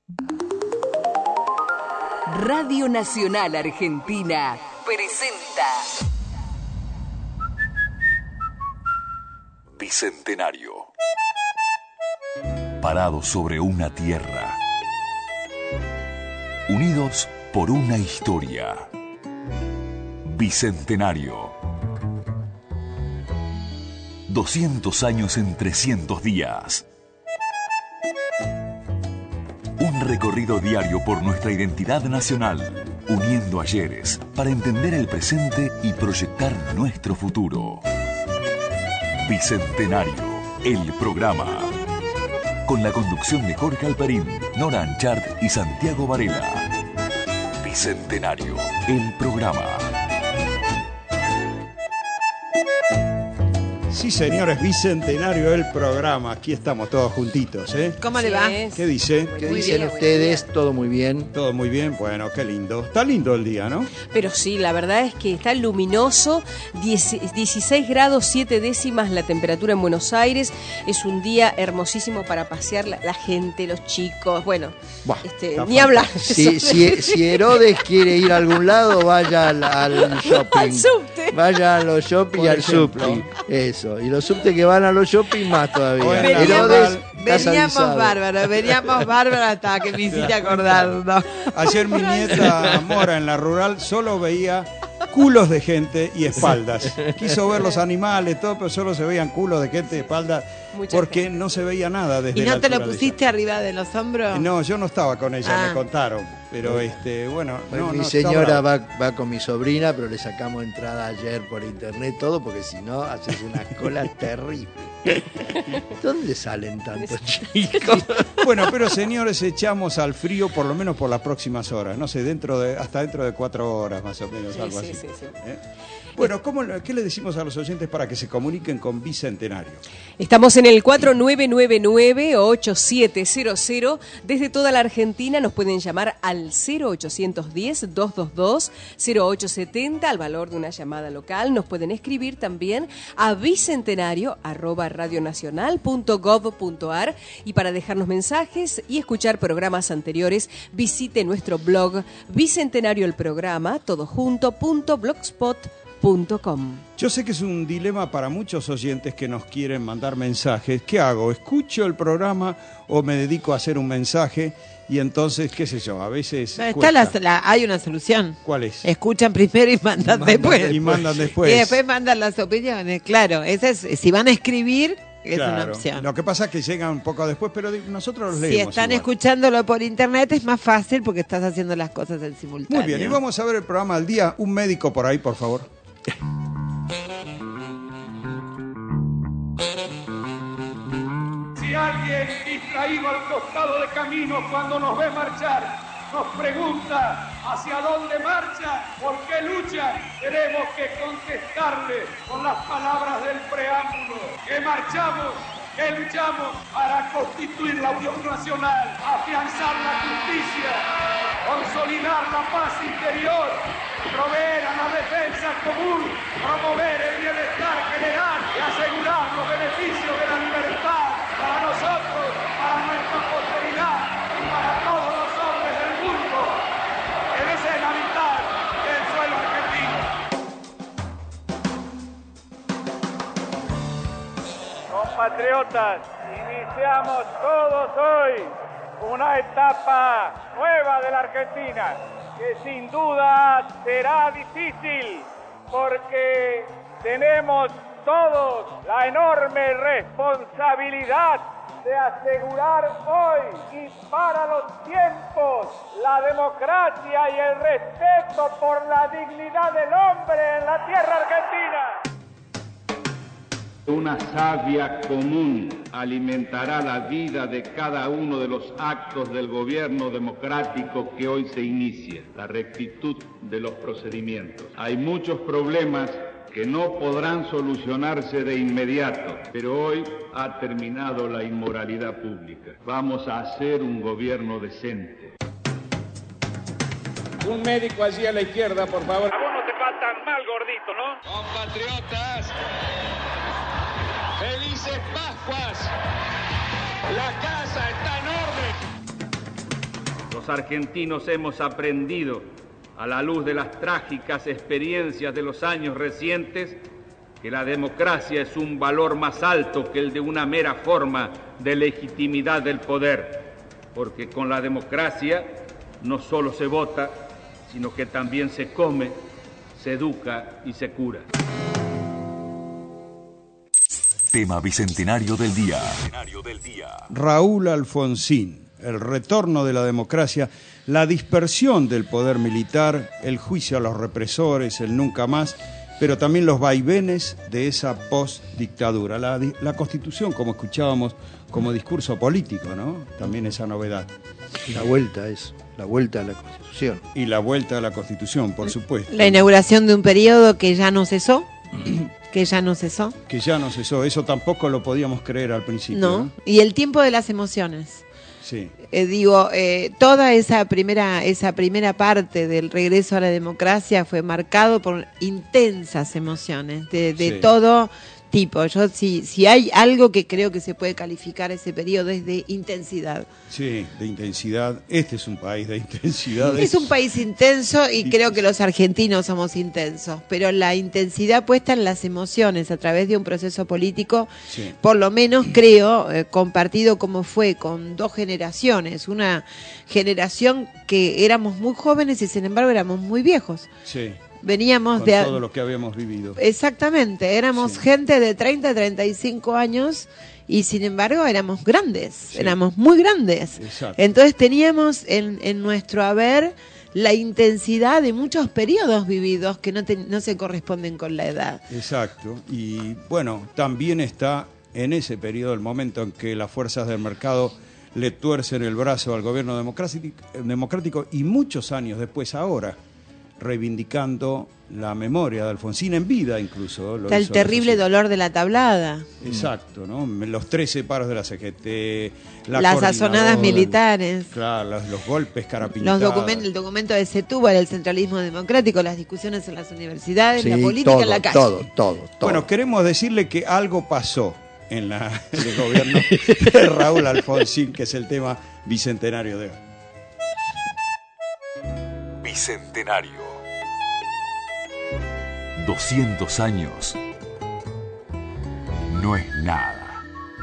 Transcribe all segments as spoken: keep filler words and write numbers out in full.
Radio Nacional Argentina presenta Bicentenario. Parados sobre una tierra, unidos por una historia. Bicentenario. doscientos años en trescientos días. Un recorrido diario por nuestra identidad nacional, uniendo ayeres para entender el presente y proyectar nuestro futuro. Bicentenario, el programa. Con la conducción de Jorge Alperín, Nora Anchart y Santiago Varela. Bicentenario, el programa. Sí, señores, Bicentenario, el programa. Aquí estamos todos juntitos, ¿eh? ¿Cómo le va? ¿Qué dice? ¿Qué Muy dicen bien, ustedes? Todo muy bien. Todo muy bien, bueno, qué lindo. Está lindo el día, ¿no? Pero sí, la verdad es que está luminoso, dieciséis grados siete décimas la temperatura en Buenos Aires. Es un día hermosísimo para pasear la, la gente, los chicos, bueno, Buah, este, está ni hablar. Si, si, si Herodes quiere ir a algún lado, vaya al, al shopping. Al subte. Vaya a los shopping y Por al ejemplo. subte. Eso. Y los subte que van a los shopping más todavía. Bueno, Herodes, Veníamos estás avisado. bárbaros, veníamos bárbaros hasta que me hiciste acordar, ¿no? Ayer mi nieta Mora en la rural solo veía culos de gente y espaldas. Quiso ver los animales, todo, pero solo se veían culos de gente y espaldas Mucha porque gente. no se veía nada desde ¿Y la no te lo altura de pusiste arriba de los hombros? ella. No, yo no estaba con ella, Ah. me contaron. Pero este, bueno, Pues no, mi no, señora está bravo. va, va con mi sobrina, pero le sacamos entrada ayer por internet todo, porque si no, haces una cola terrible. ¿Dónde salen tantos chicos? Bueno, pero señores, echamos al frío por lo menos por las próximas horas. No sé, dentro de hasta dentro de cuatro horas más o menos, Sí, algo sí, así. sí, sí. ¿Eh? Bueno, ¿cómo, ¿qué le decimos a los oyentes para que se comuniquen con Bicentenario? Estamos en el cuatro nueve nueve nueve ocho siete cero cero. Desde toda la Argentina nos pueden llamar al cero ochocientos diez, doscientos veintidós, cero ocho setenta al valor de una llamada local. Nos pueden escribir también a bicentenario arroba radionacional punto gov punto ar, y para dejarnos mensajes y escuchar programas anteriores visite nuestro blog Bicentenario el programa todo junto punto blogspot punto com. Yo sé que es un dilema para muchos oyentes que nos quieren mandar mensajes. ¿Qué hago? ¿Escucho el programa o me dedico a hacer un mensaje? Y entonces, qué sé yo, a veces Está la, cuesta. la- hay una solución. ¿Cuál es? Escuchan primero y mandan, Mandan después. Y mandan después. Y después mandan las opiniones, claro. Esa es, si van a escribir, es Claro. una opción. Lo que pasa es que llegan un poco después, pero nosotros los Si leemos. están igual. escuchándolo por internet es más fácil porque estás haciendo las cosas en simultáneo. Muy bien, y vamos a ver el programa del día. Un médico por ahí, por favor. Si alguien distraído al costado de camino cuando nos ve marchar, nos pregunta hacia dónde marcha, por qué lucha, tenemos que contestarle con las palabras del preámbulo, que marchamos, que luchamos para constituir la unión nacional, afianzar la justicia, consolidar la paz interior, proveer a la defensa común, promover el bienestar general y asegurar los beneficios de la libertad para nosotros, para nuestra posteridad y para todos los hombres del mundo. En esa es la mitad del suelo argentino. Compatriotas, iniciamos todos hoy una etapa nueva de la Argentina, que sin duda será difícil, porque tenemos todos la enorme responsabilidad de asegurar hoy y para los tiempos la democracia y el respeto por la dignidad del hombre en la tierra argentina. Una savia común alimentará la vida de cada uno de los actos del gobierno democrático que hoy se inicia, la rectitud de los procedimientos. Hay muchos problemas que no podrán solucionarse de inmediato, pero hoy ha terminado la inmoralidad pública. Vamos a hacer un gobierno decente. Un médico allí a la izquierda, por favor. A vos no te va tan mal, gordito, ¿no? Compatriotas, felices Pascuas. La casa está en orden. Los argentinos hemos aprendido, a la luz de las trágicas experiencias de los años recientes, que la democracia es un valor más alto que el de una mera forma de legitimidad del poder, porque con la democracia no solo se vota, sino que también se come, se educa y se cura. Tema bicentenario del día. Raúl Alfonsín, el retorno de la democracia, la dispersión del poder militar, el juicio a los represores, el nunca más, pero también los vaivenes de esa post-dictadura. La, la Constitución, como escuchábamos, como discurso político, ¿no? También esa novedad. La vuelta es, la vuelta a la Constitución. Y la vuelta a la Constitución, por supuesto. La inauguración de un periodo que ya no cesó. Que ya no cesó. Que ya no cesó. Eso tampoco lo podíamos creer al principio. No. ¿no? Y el tiempo de las emociones. Sí. Eh, digo, eh, toda esa primera, esa primera parte del regreso a la democracia fue marcado por intensas emociones de, de Sí. todo tipo. Yo si, si hay algo que creo que se puede calificar ese periodo es de intensidad. Sí, de intensidad. Este es un país de intensidad. Es un país intenso y creo que los argentinos somos intensos, pero la intensidad puesta en las emociones a través de un proceso político, Sí. por lo menos creo, eh, compartido como fue con dos generaciones, una generación que éramos muy jóvenes y sin embargo éramos muy viejos. Sí. Veníamos Con de... todo lo que habíamos vivido. Exactamente, éramos Sí. gente de treinta a treinta y cinco años y sin embargo éramos grandes, Sí. éramos muy grandes. Exacto. Entonces teníamos en, en nuestro haber la intensidad de muchos periodos vividos que no, te- no se corresponden con la edad. Exacto. Y bueno, también está en ese periodo el momento en que las fuerzas del mercado le tuercen el brazo al gobierno democrático, democrático y muchos años después, ahora, reivindicando la memoria de Alfonsín en vida incluso. Lo Está el hizo terrible Alfonsín. dolor de la tablada, Exacto, ¿no? Los trece paros de la C G T, la las coordinadora, azonadas militares, Claro, los, los golpes carapintados. los documentos, el documento de Setúbal, el centralismo democrático, las discusiones en las universidades, Sí, la política todo, en la calle. todo, todo, todo. Bueno, queremos decirle que algo pasó en, la, en el gobierno de Raúl Alfonsín, que es el tema bicentenario de hoy. Bicentenario. doscientos años. No es nada.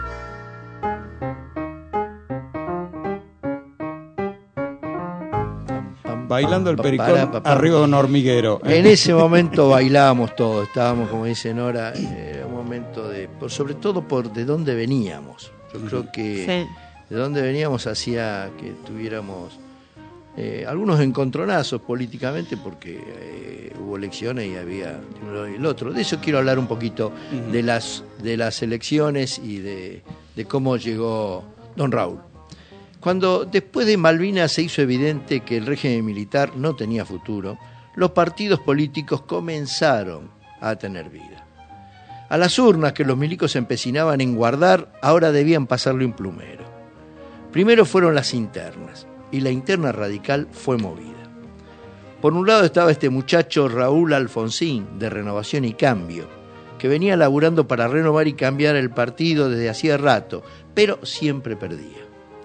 Bailando el Pa- pericón para, pa- pa- arriba de un hormiguero. En ese momento bailábamos todos, estábamos, como dice Nora, era un momento de, por, sobre todo por de dónde veníamos. Yo creo que Sí. de dónde veníamos hacía que tuviéramos eh, algunos encontronazos políticamente porque eh, hubo elecciones y había uno y el otro. De eso quiero hablar un poquito, Ujú. de las de las elecciones y de, de cómo llegó don Raúl. Cuando después de Malvinas se hizo evidente que el régimen militar no tenía futuro, los partidos políticos comenzaron a tener vida. A las urnas que los milicos se empecinaban en guardar, ahora debían pasarle un plumero. Primero fueron las internas, y la interna radical fue movida. Por un lado estaba este muchacho Raúl Alfonsín, de Renovación y Cambio, que venía laburando para renovar y cambiar el partido desde hacía rato, pero siempre perdía.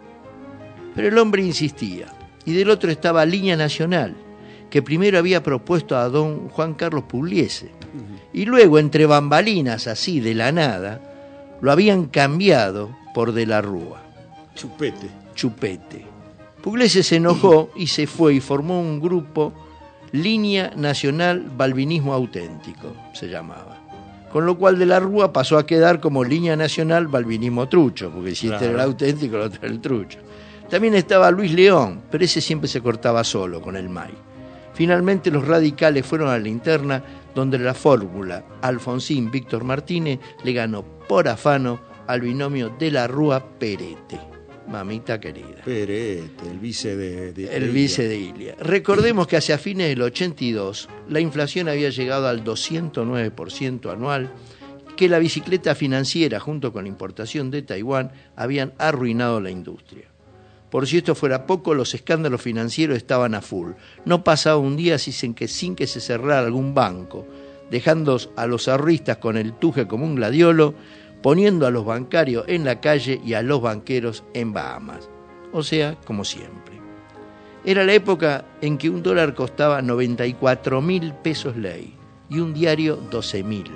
Pero el hombre insistía, y del otro estaba Línea Nacional, que primero había propuesto a don Juan Carlos Pugliese, y luego, entre bambalinas, así de la nada, lo habían cambiado por De la Rúa. Chupete. Chupete. Pugliese se enojó y se fue y formó un grupo, Línea Nacional Balvinismo Auténtico, se llamaba. Con lo cual De la Rúa pasó a quedar como Línea Nacional Balvinismo Trucho, porque si este era el auténtico, el otro era el trucho. También estaba Luis León, pero ese siempre se cortaba solo con el M A I. Finalmente los radicales fueron a la interna, donde la fórmula Alfonsín-Víctor Martínez le ganó por afano al binomio De la Rúa Perete. Mamita querida. Perete, el vice de, de El de vice Ilia. de Ilia. Recordemos que hacia fines del ochenta y dos la inflación había llegado al doscientos nueve por ciento anual, que la bicicleta financiera junto con la importación de Taiwán habían arruinado la industria. Por si esto fuera poco, los escándalos financieros estaban a full. No pasaba un día sin que, sin que se cerrara algún banco, dejando a los ahorristas con el tuje como un gladiolo, poniendo a los bancarios en la calle y a los banqueros en Bahamas. O sea, como siempre. Era la época en que un dólar costaba noventa y cuatro mil pesos ley y un diario doce mil.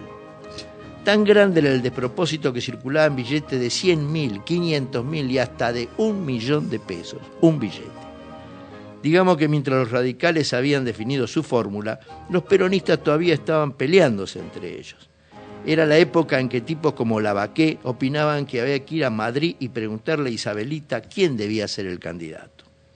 Tan grande era el despropósito que circulaban billetes de cien mil, quinientos mil y hasta de un millón de pesos, un billete. Digamos que mientras los radicales habían definido su fórmula, los peronistas todavía estaban peleándose entre ellos. Era la época en que tipos como Lavaqué opinaban que había que ir a Madrid y preguntarle a Isabelita quién debía ser el candidato.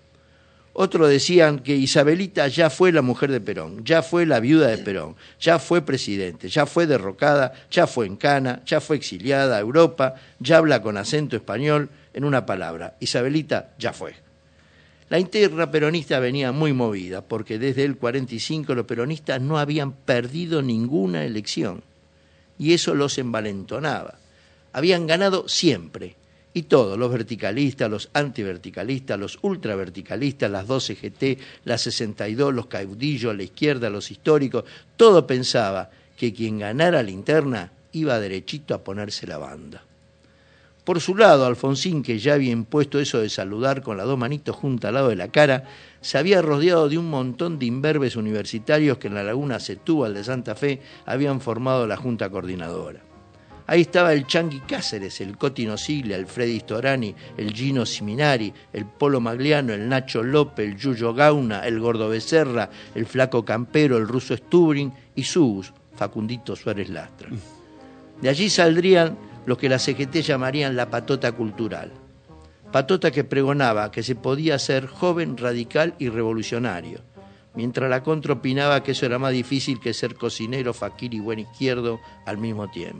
Otros decían que Isabelita ya fue la mujer de Perón, ya fue la viuda de Perón, ya fue presidente, ya fue derrocada, ya fue en cana, ya fue exiliada a Europa, ya habla con acento español. En una palabra, Isabelita ya fue. La interna peronista venía muy movida, porque desde el cuarenta y cinco los peronistas no habían perdido ninguna elección, y eso los envalentonaba. Habían ganado siempre. Y todos, los verticalistas, los antiverticalistas, los ultraverticalistas, las doce G T, las sesenta y dos, los caudillos, la izquierda, los históricos, todo pensaba que quien ganara la interna iba derechito a ponerse la banda. Por su lado, Alfonsín, que ya había impuesto eso de saludar con las dos manitos juntas al lado de la cara, se había rodeado de un montón de imberbes universitarios que en la Laguna Setúbal de Santa Fe habían formado la Junta Coordinadora. Ahí estaba el Chanqui Cáceres, el Cotino Siglia, el Freddy Storani, el Gino Siminari, el Polo Magliano, el Nacho López, el Yuyo Gauna, el Gordo Becerra, el Flaco Campero, el Ruso Stubrin y Sus, Facundito Suárez Lastra. De allí saldrían los que la C G T llamarían la patota cultural. Patota que pregonaba que se podía ser joven, radical y revolucionario, mientras la contra opinaba que eso era más difícil que ser cocinero, faquir y buen izquierdo al mismo tiempo.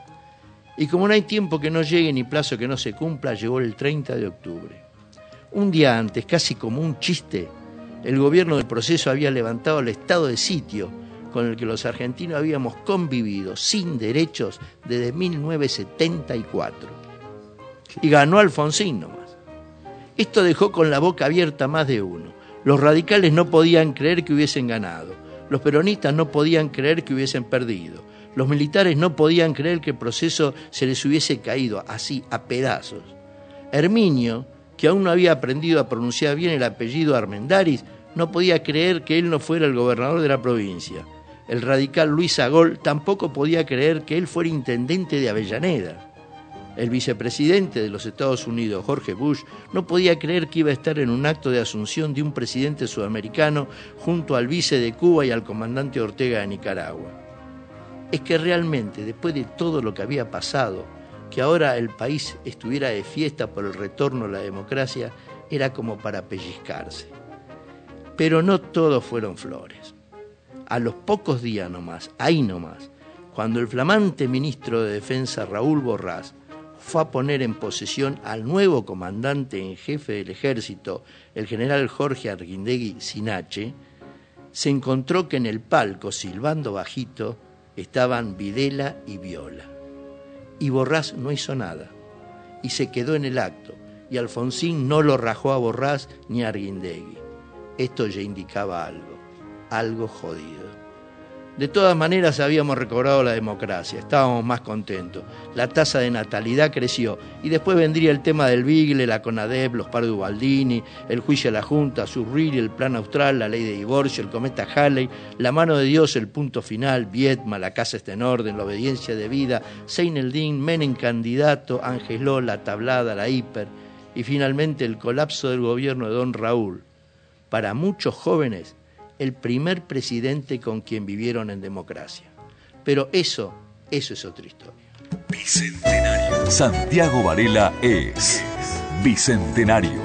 Y como no hay tiempo que no llegue ni plazo que no se cumpla, llegó el treinta de octubre. Un día antes, casi como un chiste, el gobierno del proceso había levantado el estado de sitio con el que los argentinos habíamos convivido sin derechos desde mil novecientos setenta y cuatro. Y ganó Alfonsín nomás. Esto dejó con la boca abierta más de uno. Los radicales no podían creer que hubiesen ganado. Los peronistas no podían creer que hubiesen perdido. Los militares no podían creer que el proceso se les hubiese caído así, a pedazos. Herminio, que aún no había aprendido a pronunciar bien el apellido Armendáriz, no podía creer que él no fuera el gobernador de la provincia. El radical Luis Agol tampoco podía creer que él fuera intendente de Avellaneda. El vicepresidente de los Estados Unidos, Jorge Bush, no podía creer que iba a estar en un acto de asunción de un presidente sudamericano junto al vice de Cuba y al comandante Ortega de Nicaragua. Es que realmente, después de todo lo que había pasado, que ahora el país estuviera de fiesta por el retorno a la democracia, era como para pellizcarse. Pero no todos fueron flores. A los pocos días nomás, ahí nomás, cuando el flamante ministro de Defensa Raúl Borrás fue a poner en posesión al nuevo comandante en jefe del ejército, el general Jorge Arguindegui Sinache, se encontró que en el palco, silbando bajito, estaban Videla y Viola. Y Borrás no hizo nada, y se quedó en el acto, y Alfonsín no lo rajó a Borrás ni a Arguindegui. Esto ya indicaba algo, algo jodido. De todas maneras habíamos recobrado la democracia, estábamos más contentos, la tasa de natalidad creció, y después vendría el tema del Bigle, la CONADEP, los paros de Ubaldini, el juicio a la Junta, Surriri, el plan austral, la ley de divorcio, el cometa Halley, la mano de Dios, el punto final, Viedma, la casa está en orden, la obediencia debida, Seineldin, Menem candidato, Angeló, la tablada, la hiper, y finalmente el colapso del gobierno de don Raúl. Para muchos jóvenes, el primer presidente con quien vivieron en democracia. Pero eso, eso es otra historia. Bicentenario. Santiago Varela es Bicentenario.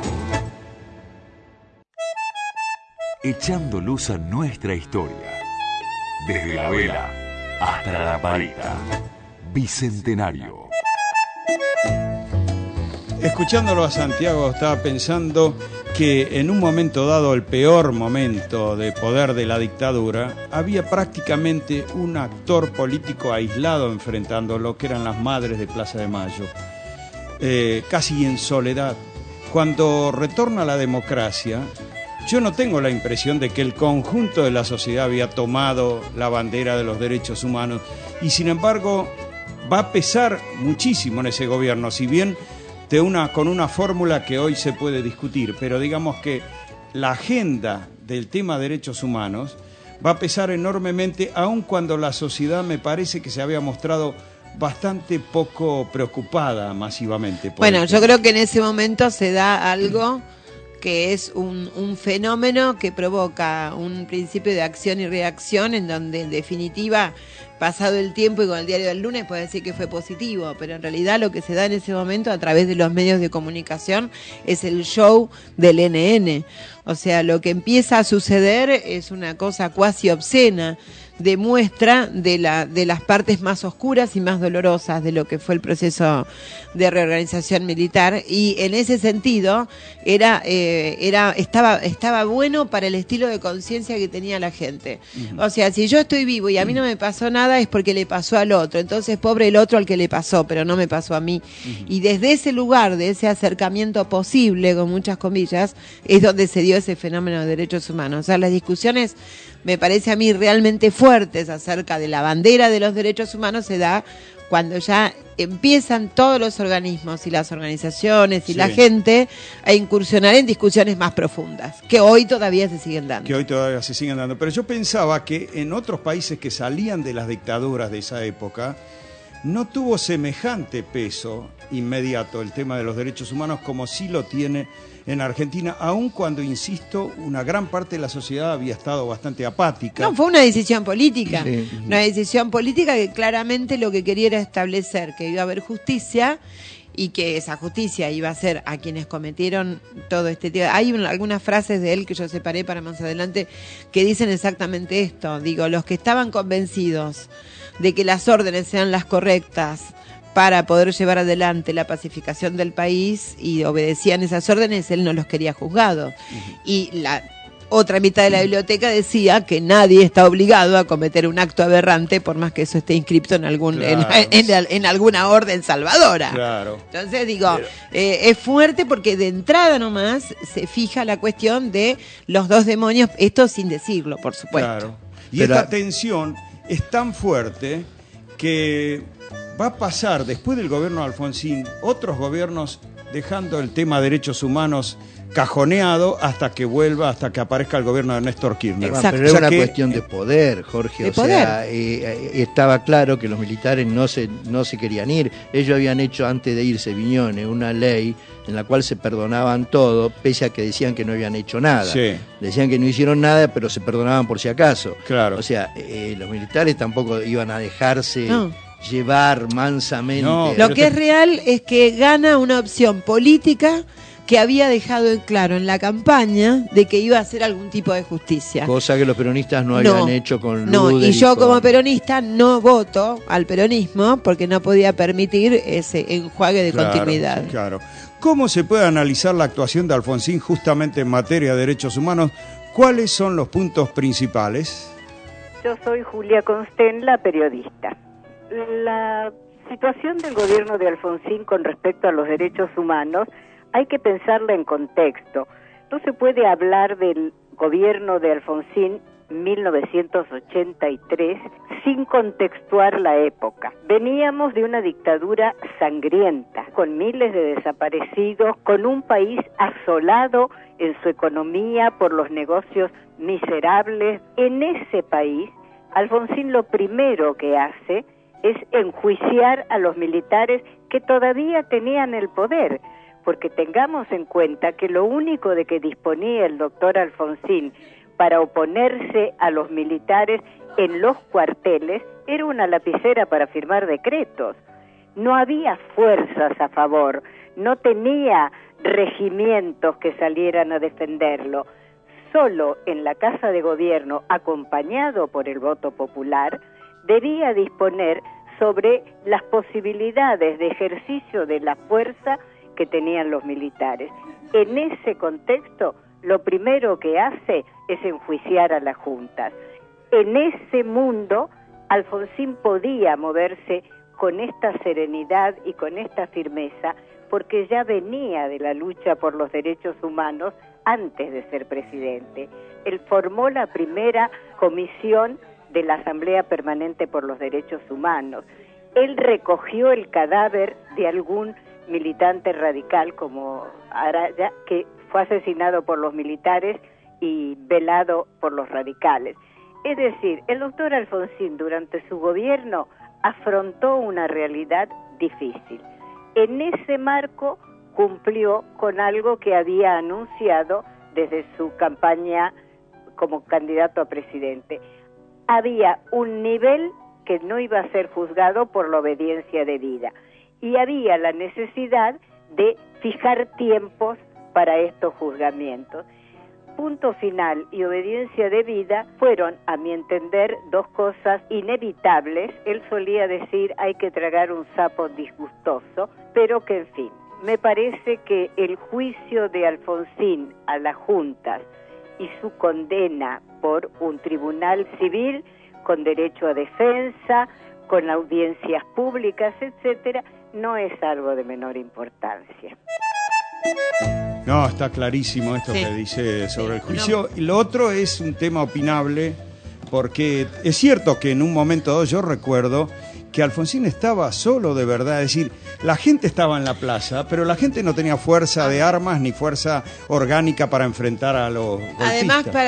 Echando luz a nuestra historia. Desde la vela hasta la parita. Bicentenario. Escuchándolo a Santiago estaba pensando que en un momento dado, el peor momento de poder de la dictadura, había prácticamente un actor político aislado enfrentando lo que eran las madres de Plaza de Mayo, eh, casi en soledad. Cuando retorna la democracia, yo no tengo la impresión de que el conjunto de la sociedad había tomado la bandera de los derechos humanos, y sin embargo va a pesar muchísimo en ese gobierno, si bien de una, con una fórmula que hoy se puede discutir, pero digamos que la agenda del tema derechos humanos va a pesar enormemente, aun cuando la sociedad me parece que se había mostrado bastante poco preocupada masivamente. Por bueno, el yo tema. creo que en ese momento se da algo que es un, un fenómeno que provoca un principio de acción y reacción en donde en definitiva, pasado el tiempo y con el diario del lunes puede decir que fue positivo, pero en realidad lo que se da en ese momento a través de los medios de comunicación es el show del N N. O sea, lo que empieza a suceder es una cosa cuasi obscena, demuestra de la de las partes más oscuras y más dolorosas de lo que fue el proceso de reorganización militar, y en ese sentido era eh, era estaba estaba bueno para el estilo de conciencia que tenía la gente. Uh-huh. O sea, si yo estoy vivo y a mí no me pasó nada es porque le pasó al otro, entonces pobre el otro al que le pasó, pero no me pasó a mí. Uh-huh. Y desde ese lugar, de ese acercamiento posible, con muchas comillas, es donde se dio ese fenómeno de derechos humanos. O sea, las discusiones me parece a mí realmente fuertes acerca de la bandera de los derechos humanos se da cuando ya empiezan todos los organismos y las organizaciones y sí. la gente a incursionar en discusiones más profundas, que hoy todavía se siguen dando. Que hoy todavía se siguen dando. Pero yo pensaba que en otros países que salían de las dictaduras de esa época, no tuvo semejante peso inmediato el tema de los derechos humanos como sí lo tiene en Argentina, aun cuando, insisto, una gran parte de la sociedad había estado bastante apática. No, fue una decisión política, sí. una decisión política que claramente lo que quería era establecer que iba a haber justicia y que esa justicia iba a ser a quienes cometieron todo este tipo. Hay un, algunas frases de él que yo separé para más adelante que dicen exactamente esto. Digo, los que estaban convencidos de que las órdenes sean las correctas para poder llevar adelante la pacificación del país y obedecían esas órdenes, él no los quería juzgados. Uh-huh. Y la otra mitad de la biblioteca decía que nadie está obligado a cometer un acto aberrante por más que eso esté inscripto en algún claro. en, en, en alguna orden salvadora. Claro. Entonces digo, eh, es fuerte porque de entrada nomás se fija la cuestión de los dos demonios, esto sin decirlo, por supuesto. Claro. Y Pero, esta tensión es tan fuerte que va a pasar después del gobierno de Alfonsín otros gobiernos dejando el tema de derechos humanos cajoneado hasta que vuelva, hasta que aparezca el gobierno de Néstor Kirchner. Exacto. Pero es o sea una que, cuestión de poder, Jorge. De o poder. sea, eh, estaba claro que los militares no se, no se querían ir. Ellos habían hecho antes de irse, Viñones, una ley en la cual se perdonaban todo, pese a que decían que no habían hecho nada. Sí. Decían que no hicieron nada, pero se perdonaban por si acaso. Claro. O sea, eh, los militares tampoco iban a dejarse No. llevar mansamente. No, Lo que es real es que gana una opción política que había dejado en claro en la campaña de que iba a hacer algún tipo de justicia. Cosa que los peronistas no, no habían hecho con No, Luder y yo con... como peronista no voto al peronismo porque no podía permitir ese enjuague de claro, continuidad. Claro. ¿Cómo se puede analizar la actuación de Alfonsín justamente en materia de derechos humanos? ¿Cuáles son los puntos principales? Yo soy Julia Constenla, periodista. La situación del gobierno de Alfonsín con respecto a los derechos humanos hay que pensarla en contexto. No se puede hablar del gobierno de Alfonsín mil novecientos ochenta y tres sin contextuar la época. Veníamos de una dictadura sangrienta, con miles de desaparecidos, con un país asolado en su economía por los negocios miserables. En ese país, Alfonsín lo primero que hace es enjuiciar a los militares que todavía tenían el poder, porque tengamos en cuenta que lo único de que disponía el doctor Alfonsín para oponerse a los militares en los cuarteles era una lapicera para firmar decretos. No había fuerzas a favor, no tenía regimientos que salieran a defenderlo. Solo en la Casa de Gobierno, acompañado por el voto popular, debía disponer sobre las posibilidades de ejercicio de la fuerza que tenían los militares. En ese contexto, lo primero que hace es enjuiciar a las juntas. En ese mundo, Alfonsín podía moverse con esta serenidad y con esta firmeza, porque ya venía de la lucha por los derechos humanos antes de ser presidente. Él formó la primera comisión de la Asamblea Permanente por los Derechos Humanos. Él recogió el cadáver de algún militante radical como Araya, que fue asesinado por los militares y velado por los radicales. Es decir, el doctor Alfonsín durante su gobierno afrontó una realidad difícil. En ese marco cumplió con algo que había anunciado desde su campaña como candidato a presidente. Había un nivel que no iba a ser juzgado por la obediencia debida y había la necesidad de fijar tiempos para estos juzgamientos. Punto final y obediencia debida fueron, a mi entender, dos cosas inevitables. Él solía decir hay que tragar un sapo disgustoso, pero que en fin, me parece que el juicio de Alfonsín a las juntas y su condena por un tribunal civil con derecho a defensa, con audiencias públicas, etcétera, no es algo de menor importancia. No, está clarísimo esto sí. que dice sobre el juicio. Y lo otro es un tema opinable, porque es cierto que en un momento dado yo recuerdo que Alfonsín estaba solo de verdad, es decir, la gente estaba en la plaza, pero la gente no tenía fuerza de armas ni fuerza orgánica para enfrentar a los golpistas. Además, para,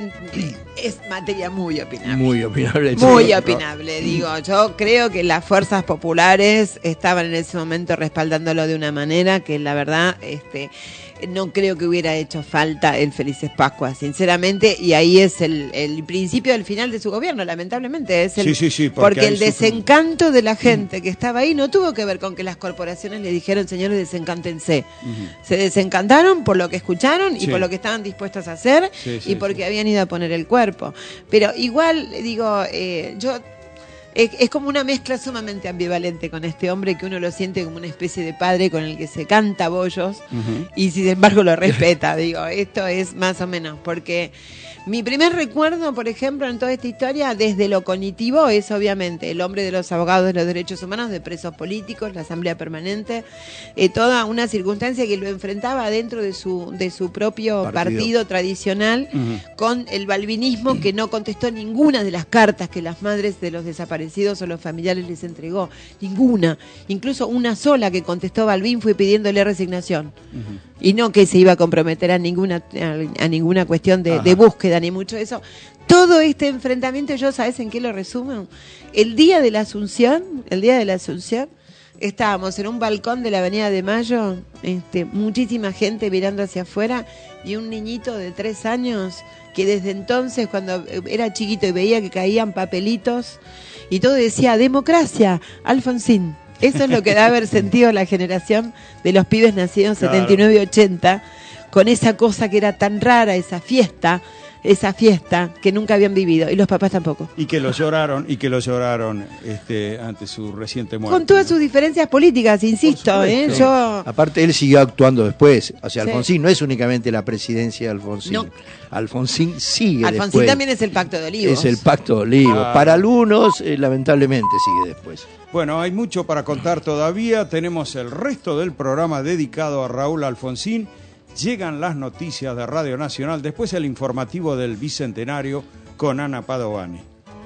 es materia muy opinable. Muy opinable. Muy opinable, digo. Yo creo que las fuerzas populares estaban en ese momento respaldándolo de una manera que la verdad, este, no creo que hubiera hecho falta el Felices Pascuas, sinceramente, y ahí es el, el principio del final de su gobierno, lamentablemente. Es el, sí, sí, sí, porque, porque el sufre... desencanto de la gente que estaba ahí no tuvo que ver con que las corporaciones le dijeron, señores, desencántense. Uh-huh. Se desencantaron por lo que escucharon y sí. por lo que estaban dispuestos a hacer sí, sí, y porque sí. habían ido a poner el cuerpo. Pero igual, digo, eh, yo... Es, es como una mezcla sumamente ambivalente con este hombre que uno lo siente como una especie de padre con el que se canta bollos uh-huh. y sin embargo lo respeta, digo, esto es más o menos, porque mi primer recuerdo, por ejemplo, en toda esta historia, desde lo cognitivo, es obviamente el hombre de los abogados de los derechos humanos, de presos políticos, la Asamblea Permanente, eh, toda una circunstancia que lo enfrentaba dentro de su de su propio partido, partido tradicional, uh-huh. con el balvinismo que no contestó ninguna de las cartas que las madres de los desaparecidos o los familiares les entregó, ninguna, incluso una sola que contestó Balbín fue pidiéndole resignación. Uh-huh. Y no que se iba a comprometer a ninguna a, a ninguna cuestión de, de búsqueda, ni mucho de eso. Todo este enfrentamiento, yo, ¿sabes en qué lo resumo? El día de la Asunción, el día de la Asunción, estábamos en un balcón de la Avenida de Mayo, este, muchísima gente mirando hacia afuera, y un niñito de tres años que desde entonces, cuando era chiquito y veía que caían papelitos, y todo decía, democracia, Alfonsín. Eso es lo que da haber sentido la generación de los pibes nacidos en claro. setenta y nueve y ochenta, con esa cosa que era tan rara, esa fiesta, esa fiesta que nunca habían vivido, y los papás tampoco. Y que lo lloraron, y que lo lloraron este, ante su reciente muerte. Con todas sus diferencias políticas, insisto. ¿eh? Yo... Aparte, él siguió actuando después. O sea, Alfonsín sí. no es únicamente la presidencia de Alfonsín. No. Alfonsín sigue Alfonsín después. También es el Pacto de Olivos. Es el Pacto de Olivos. Ah. Para algunos, eh, lamentablemente, sigue después. Bueno, hay mucho para contar todavía. Tenemos el resto del programa dedicado a Raúl Alfonsín. Llegan las noticias de Radio Nacional, después el informativo del Bicentenario con Ana Padovani.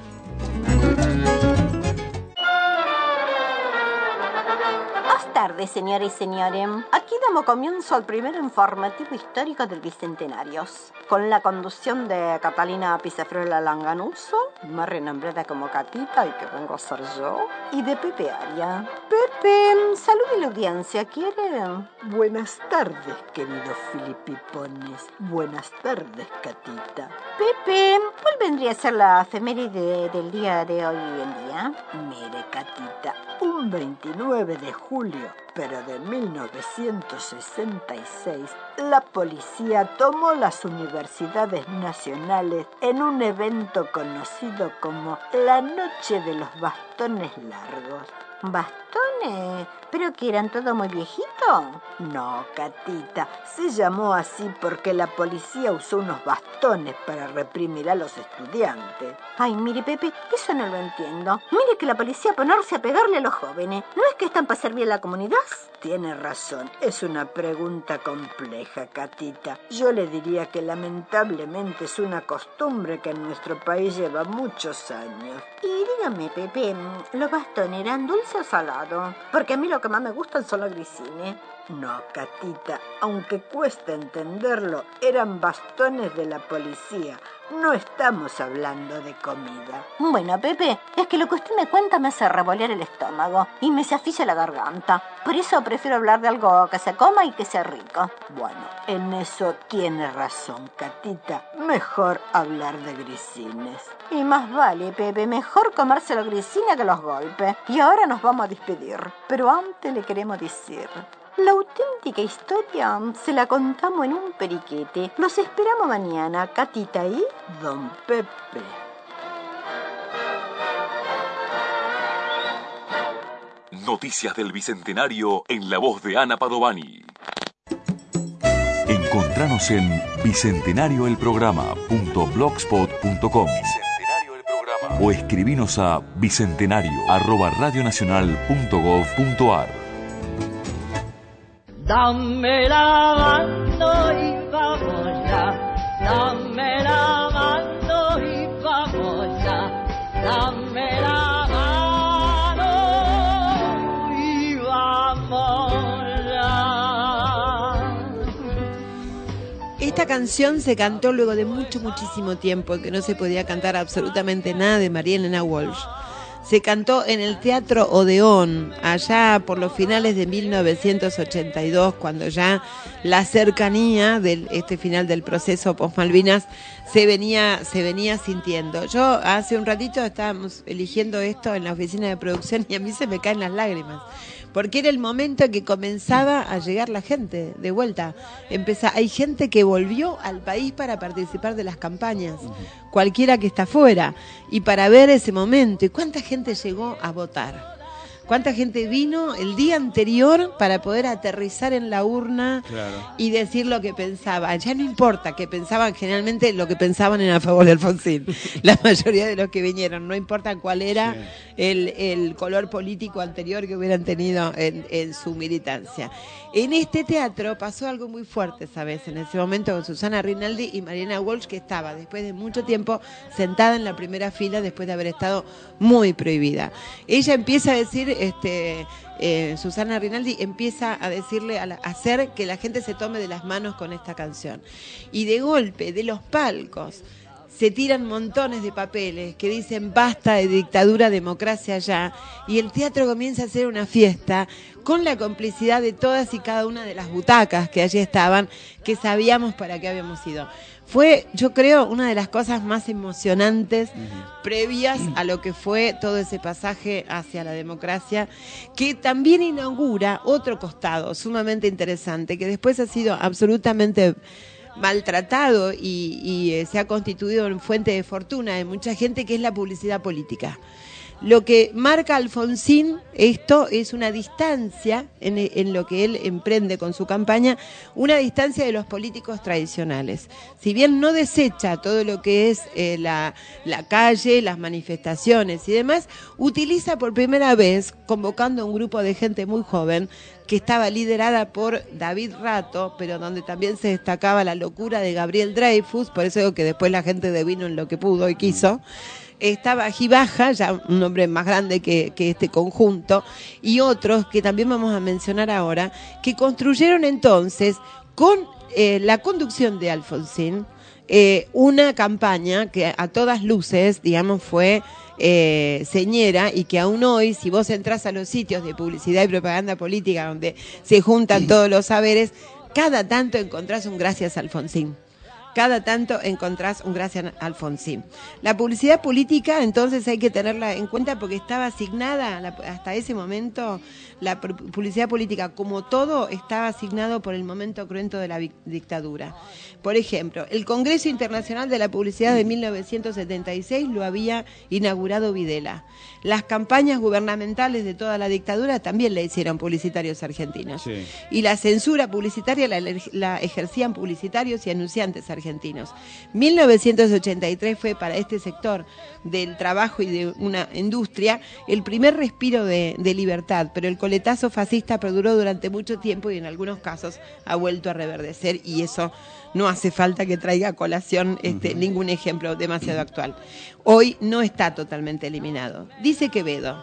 Buenas tardes, señores y señores. Aquí damos comienzo al primer informativo histórico del Bicentenario, con la conducción de Catalina Pizafrola Langanuso, más renombrada como Catita y que vengo a ser yo, y de Pepe Aria. Pepe, salude la audiencia, ¿quiere? Buenas tardes, queridos filipipones. Buenas tardes, Catita. Pepe, ¿cuál vendría a ser la efeméride del día de hoy en día? Mire, Catita, un veintinueve de julio, pero de mil novecientos sesenta y seis, la policía tomó las universidades nacionales en un evento conocido como la Noche de los Bastones Largos. ¿Bastones? ¿Pero que eran todos muy viejitos? No, Catita, se llamó así porque la policía usó unos bastones para reprimir a los estudiantes. Ay, mire, Pepe, eso no lo entiendo. Mire que la policía ponerse a pegarle a los jóvenes, ¿no es que están para servir a la comunidad? Tiene razón, es una pregunta compleja, Catita. Yo le diría que lamentablemente es una costumbre que en nuestro país lleva muchos años. Y dígame, Pepe, ¿los bastones eran dulces o salados? Porque a mí lo que más me gustan son los grisines. No, Catita, aunque cuesta entenderlo, eran bastones de la policía. No estamos hablando de comida. Bueno, Pepe, es que lo que usted me cuenta me hace revolear el estómago y me se asfixia la garganta. Por eso prefiero hablar de algo que se coma y que sea rico. Bueno, en eso tiene razón, Catita. Mejor hablar de grisines. Y más vale, Pepe, mejor comerse los grisines que los golpes. Y ahora nos vamos a despedir. Pero antes le queremos decir... La auténtica historia se la contamos en un periquete. Los esperamos mañana, Catita y Don Pepe. Noticias del Bicentenario en la voz de Ana Padovani. Encontranos en bicentenario el programa punto blogspot punto com o escribinos a bicentenario arroba radionacional punto gov punto ar. Dame la mano y vamos ya, dame la mano y vamos ya, dame la mano y vamos ya. Esta canción se cantó luego de mucho, muchísimo tiempo en que no se podía cantar absolutamente nada de María Elena Walsh. Se cantó en el Teatro Odeón, allá por los finales de mil novecientos ochenta y dos, cuando ya la cercanía de este final del proceso post-Malvinas se venía, se venía sintiendo. Yo hace un ratito estábamos eligiendo esto en la oficina de producción y a mí se me caen las lágrimas, porque era el momento en que comenzaba a llegar la gente de vuelta. Empezá, hay gente que volvió al país para participar de las campañas, uh-huh. cualquiera que está fuera, y para ver ese momento. ¿Y cuánta gente llegó a votar? ¿Cuánta gente vino el día anterior para poder aterrizar en la urna claro. y decir lo que pensaba? Ya no importa que pensaban, generalmente lo que pensaban era a favor de Alfonsín. La mayoría de los que vinieron, no importa cuál era sí. el, el color político anterior que hubieran tenido en, en su militancia. En este teatro pasó algo muy fuerte, ¿sabes? En ese momento con Susana Rinaldi y Mariana Walsh, que estaba después de mucho tiempo sentada en la primera fila después de haber estado muy prohibida. Ella empieza a decir... Este, eh, Susana Rinaldi empieza a decirle, a, la, a hacer que la gente se tome de las manos con esta canción. Y de golpe, de los palcos, se tiran montones de papeles que dicen basta de dictadura, democracia ya, y el teatro comienza a hacer una fiesta con la complicidad de todas y cada una de las butacas que allí estaban, que sabíamos para qué habíamos ido. Fue, yo creo, una de las cosas más emocionantes uh-huh. previas a lo que fue todo ese pasaje hacia la democracia, que también inaugura otro costado sumamente interesante, que después ha sido absolutamente maltratado y, y eh, se ha constituido en fuente de fortuna de mucha gente, que es la publicidad política. Lo que marca Alfonsín, esto es una distancia en, en lo que él emprende con su campaña, una distancia de los políticos tradicionales. Si bien no desecha todo lo que es eh, la, la calle, las manifestaciones y demás, utiliza por primera vez, convocando a un grupo de gente muy joven, que estaba liderada por David Rato, pero donde también se destacaba la locura de Gabriel Dreyfus, por eso digo que después la gente devino en lo que pudo y quiso. Estaba Gibaja, ya un hombre más grande que, que este conjunto, y otros que también vamos a mencionar ahora, que construyeron entonces, con eh, la conducción de Alfonsín, eh, una campaña que a todas luces, digamos, fue eh, señera, y que aún hoy, si vos entrás a los sitios de publicidad y propaganda política donde se juntan todos los saberes, cada tanto encontrás un gracias a Alfonsín. Cada tanto encontrás un gracias a Alfonsín. La publicidad política, entonces, hay que tenerla en cuenta porque estaba asignada, la, hasta ese momento, la publicidad política, como todo, estaba asignado por el momento cruento de la dictadura. Por ejemplo, el Congreso Internacional de la Publicidad de mil novecientos setenta y seis lo había inaugurado Videla. Las campañas gubernamentales de toda la dictadura también le hicieron publicitarios argentinos. Sí. Y la censura publicitaria la, la ejercían publicitarios y anunciantes argentinos. argentinos. mil novecientos ochenta y tres fue para este sector del trabajo y de una industria el primer respiro de, de libertad, pero el coletazo fascista perduró durante mucho tiempo y en algunos casos ha vuelto a reverdecer, y eso no hace falta que traiga a colación este, uh-huh. ningún ejemplo demasiado actual. Hoy no está totalmente eliminado. Dice Quevedo,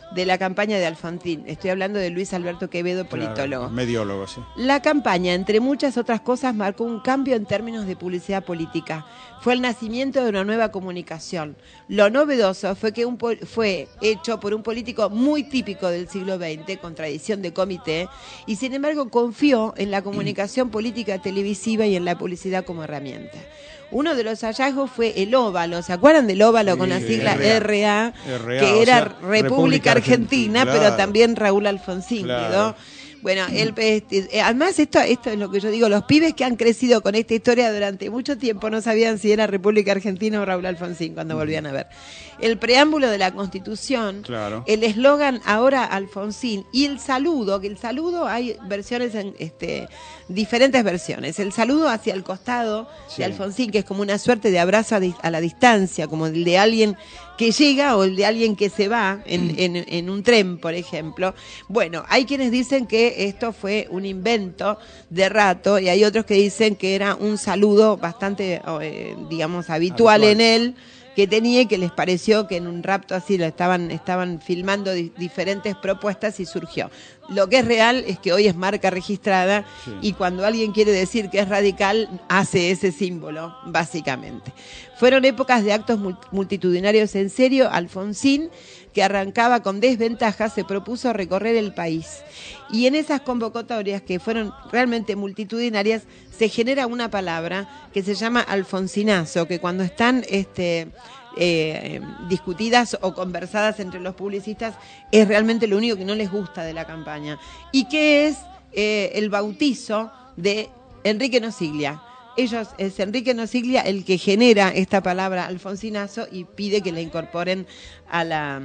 de la campaña de Alfonsín. Estoy hablando de Luis Alberto Quevedo, politólogo. Claro, mediólogo, sí. La campaña, entre muchas otras cosas, marcó un cambio en términos de publicidad política. Fue el nacimiento de una nueva comunicación. Lo novedoso fue que un fue hecho por un político muy típico del siglo veinte, con tradición de comité, y sin embargo confió en la comunicación política televisiva y en la publicidad como herramienta. Uno de los hallazgos fue el óvalo. ¿Se acuerdan del óvalo con la sigla R A? Que era República Argentina, claro. Pero también Raúl Alfonsín Claro. quedó. Bueno, él, este, además esto, esto es lo que yo digo, los pibes que han crecido con esta historia durante mucho tiempo no sabían si era República Argentina o Raúl Alfonsín cuando volvían a ver. El preámbulo de la Constitución, Claro. el eslogan ahora Alfonsín y el saludo, que el saludo hay versiones, en este diferentes versiones. El saludo hacia el costado Sí. de Alfonsín, que es como una suerte de abrazo a, di- a la distancia, como el de alguien que llega o el de alguien que se va en, en, en un tren, por ejemplo. Bueno, hay quienes dicen que esto fue un invento de Rato y hay otros que dicen que era un saludo bastante, eh, digamos, habitual, Habitual. en él, que tenía y que les pareció que en un rapto así lo estaban, estaban filmando di- diferentes propuestas y surgió. Lo que es real es que hoy es marca registrada Sí. y cuando alguien quiere decir que es radical, hace ese símbolo, básicamente. Fueron épocas de actos mul- multitudinarios en serio. Alfonsín, que arrancaba con desventajas, se propuso recorrer el país. Y en esas convocatorias, que fueron realmente multitudinarias, se genera una palabra que se llama alfonsinazo, que cuando están este, eh, discutidas o conversadas entre los publicistas, es realmente lo único que no les gusta de la campaña. Y que es eh, el bautizo de Enrique Nosiglia. Ellos, es Enrique Nosiglia el que genera esta palabra alfonsinazo y pide que la incorporen a la,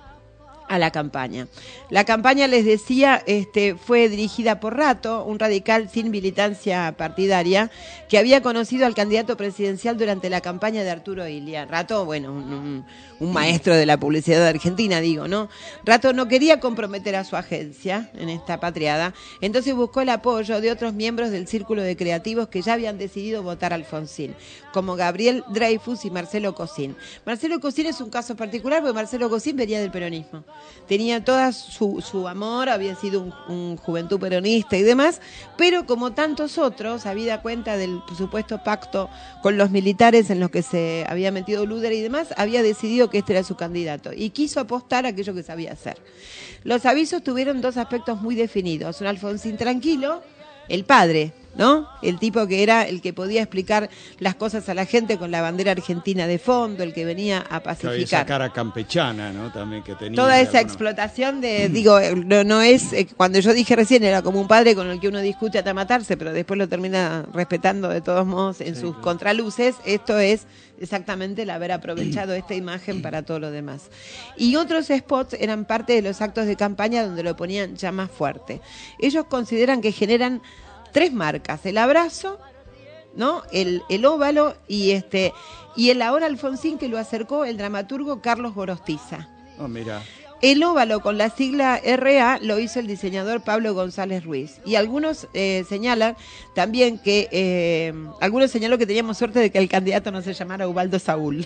a la campaña. La campaña, les decía, este, fue dirigida por Rato, un radical sin militancia partidaria, que había conocido al candidato presidencial durante la campaña de Arturo Illia. Rato, bueno, un, un, un maestro de la publicidad de Argentina, digo, ¿no? Rato no quería comprometer a su agencia en esta patriada, entonces buscó el apoyo de otros miembros del círculo de creativos que ya habían decidido votar a Alfonsín, como Gabriel Dreyfus y Marcelo Cosín. Marcelo Cosín es un caso particular porque Marcelo Cosín venía del peronismo. Tenía toda su, su amor, había sido un, un juventud peronista y demás, pero como tantos otros, habida cuenta del supuesto pacto con los militares en los que se había metido Luder y demás, había decidido que este era su candidato y quiso apostar a aquello que sabía hacer. Los avisos tuvieron dos aspectos muy definidos: un Alfonsín tranquilo, el padre, ¿no? El tipo que era el que podía explicar las cosas a la gente con la bandera argentina de fondo, el que venía a Claro, y esa pacificar. cara campechana, ¿no? También que tenía. Toda esa algunos- explotación de, digo, no, no es, eh, cuando yo dije recién, era como un padre con el que uno discute hasta matarse, pero después lo termina respetando de todos modos en sus contraluces. Esto es exactamente el haber aprovechado esta imagen para todo lo demás. Y otros spots eran parte de los actos de campaña donde lo ponían ya más fuerte. Ellos consideran que generan tres marcas: el abrazo, ¿no? El, el óvalo y este y el ahora Alfonsín, que lo acercó el dramaturgo Carlos Gorostiza. Oh, mira. El óvalo con la sigla R A lo hizo el diseñador Pablo González Ruiz. Y algunos eh, señalan también que, eh, algunos señaló que teníamos suerte de que el candidato no se llamara Ubaldo Saúl.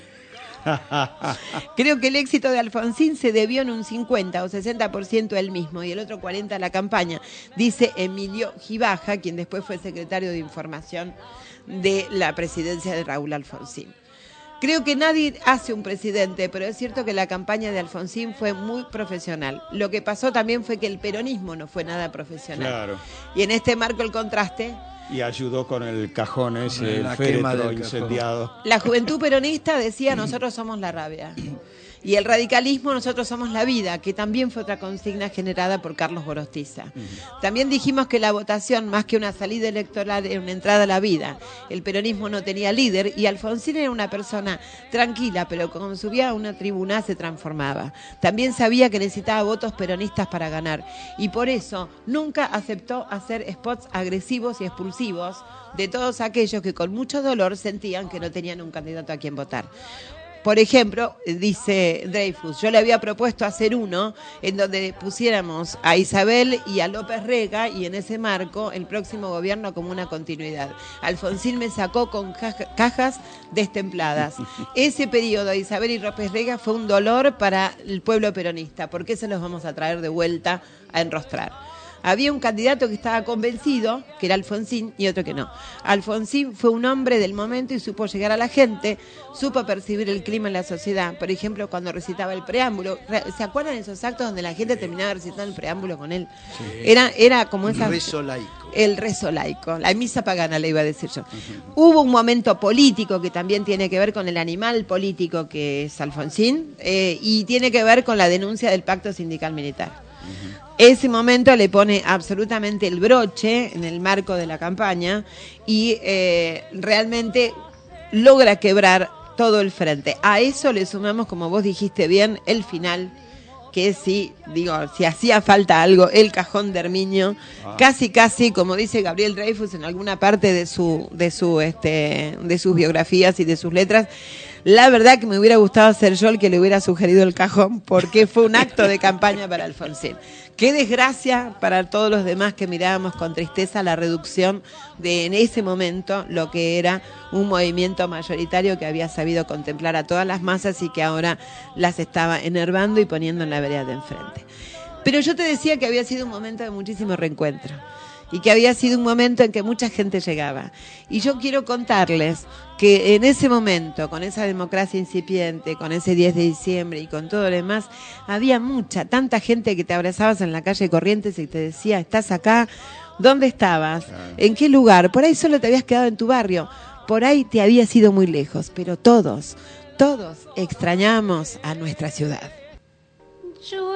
Creo que el éxito de Alfonsín se debió en un cincuenta o sesenta por ciento a él mismo y el otro cuarenta por ciento a la campaña, dice Emilio Gibaja, quien después fue secretario de Información de la presidencia de Raúl Alfonsín. Creo que nadie hace un presidente, pero es cierto que la campaña de Alfonsín fue muy profesional. Lo que pasó también fue que el peronismo no fue nada profesional. Claro. Y en este marco el contraste, Y ayudó con el cajón ese, La el quema féretro del incendiado. la juventud peronista decía: nosotros somos la rabia. Y el radicalismo: nosotros somos la vida, que también fue otra consigna generada por Carlos Gorostiza. También dijimos que la votación, más que una salida electoral, era una entrada a la vida. El peronismo no tenía líder y Alfonsín era una persona tranquila, pero cuando subía a una tribuna se transformaba. También sabía que necesitaba votos peronistas para ganar y por eso nunca aceptó hacer spots agresivos y expulsivos de todos aquellos que con mucho dolor sentían que no tenían un candidato a quien votar. por ejemplo, dice Dreyfus, yo le había propuesto hacer uno en donde pusiéramos a Isabel y a López Rega y en ese marco el próximo gobierno como una continuidad. Alfonsín me sacó con caja, cajas destempladas. Ese periodo de Isabel y López Rega fue un dolor para el pueblo peronista. ¿Por qué se los vamos a traer de vuelta a enrostrar? Había un candidato que estaba convencido, que era Alfonsín, y otro que no. Alfonsín fue un hombre del momento y supo llegar a la gente, supo percibir el clima en la sociedad. Por ejemplo, cuando recitaba el preámbulo. ¿Se acuerdan de esos actos donde la gente terminaba recitando el preámbulo con él? Sí. Era, era como esa... El rezo laico. El rezo laico, la misa pagana le iba a decir yo. Uh-huh. Hubo un momento político que también tiene que ver con el animal político que es Alfonsín, eh, y tiene que ver con la denuncia del pacto sindical militar. Uh-huh. Ese momento le pone absolutamente el broche en el marco de la campaña y eh, realmente logra quebrar todo el frente. A eso le sumamos, como vos dijiste bien, el final, que si, digo, si hacía falta algo, el cajón de Herminio, ah. casi casi, como dice Gabriel Dreyfus en alguna parte de su, de su, este, de sus biografías y de sus letras. La verdad que me hubiera gustado ser yo el que le hubiera sugerido el cajón, porque fue un acto de campaña para Alfonsín. Qué desgracia para todos los demás que mirábamos con tristeza la reducción de, en ese momento, lo que era un movimiento mayoritario que había sabido contemplar a todas las masas y que ahora las estaba enervando y poniendo en la vereda de enfrente. Pero yo te decía que había sido un momento de muchísimo reencuentro y que había sido un momento en que mucha gente llegaba. Y yo quiero contarles que en ese momento, con esa democracia incipiente, con ese diez de diciembre y con todo lo demás, había mucha, tanta gente que te abrazabas en la calle Corrientes y te decía, ¿estás acá? ¿Dónde estabas? ¿En qué lugar? Por ahí solo te habías quedado en tu barrio, por ahí te habías ido muy lejos, pero todos, todos extrañamos a nuestra ciudad. Yo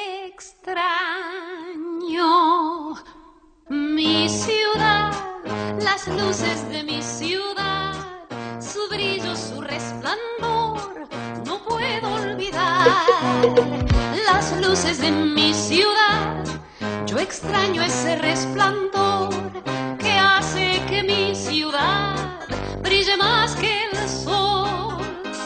extraño mi ciudad, las luces de mi ciudad, su brillo, su resplandor, no puedo olvidar las luces de mi ciudad. Yo extraño ese resplandor que hace que mi ciudad brille más que el sol.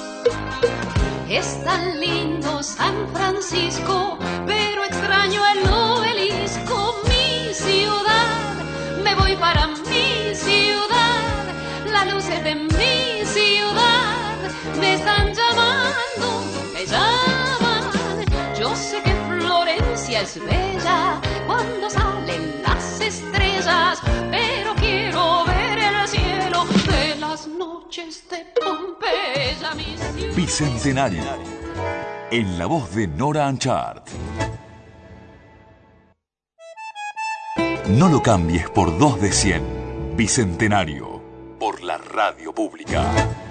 Es tan lindo San Francisco, pero extraño el obelisco. Mi ciudad, me voy para mi ciudad, las luces de mi ciudad me están llamando, me llaman. Yo sé que Florencia es bella cuando salen las estrellas, pero quiero ver el cielo de las noches de Pompeya. Mi ciudad. Bicentenario, en la voz de Nora Anchart. No lo cambies por dos de cien. Bicentenario, por la radio pública.